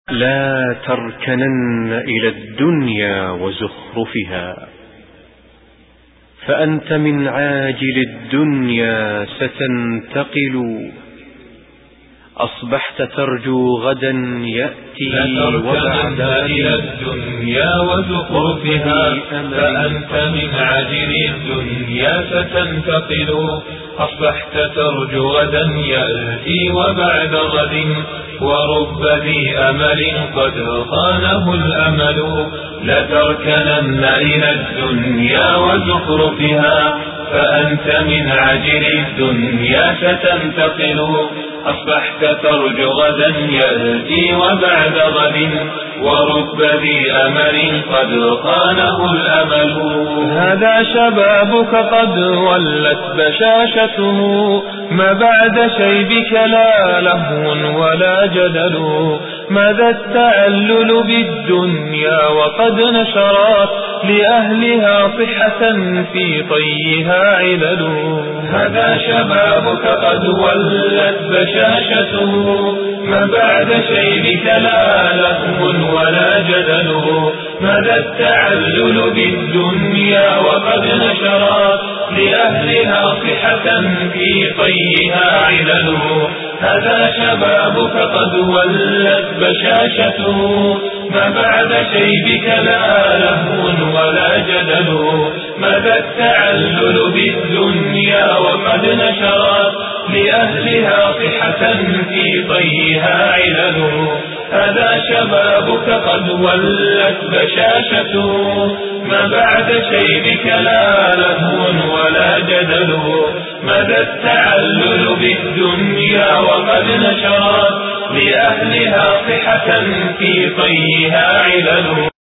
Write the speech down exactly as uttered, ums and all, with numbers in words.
لا تركنن إلى الدنيا وزخرفها، فأنت من عاجل الدنيا ستنتقل. أصبحت ترجو غدا يأتي وبعد إلى الدنيا وزخرفها، فأنت من عاجل الدنيا ستنتقل. أصبحت ترجو غدا يأتي وبعد غد، ورب ذي أمل قد خانه الأمل. لتركنن إلى الدنيا وزخرفها، فأنت من عجل الدنيا ستنتقل. أصبحت ترجو غدا يأتي وبعد غد، ورب ذي أمل قد خانه الأمل. هذا شبابك قد ولت بشاشته، ما بعد شيبك لا لهو ولا جدل. ماذا التعلل بالدنيا وقد نشرت لأهلها صحة في طيها علل. هذا شبابك قد ولت بشاشته، ما بعد شيبك لا لهو ولا جدل. ماذا التعلل بالدنيا وقد نشرت لأهلها صحة في طيها علل. هذا شبابك قد ولت بشاشته، ما بعد شيبك لا لهو ولا جدل. ماذا التعلل بالدنيا وقد نشرت لأهلها صحة في طيها علل. هذا شبابك قد ولت بشاشته، ما بعد شيبك لا لهو ولا جدل. ماذا التعلل بالدنيا وقد نشرت لأهلها صحة في طيها علل.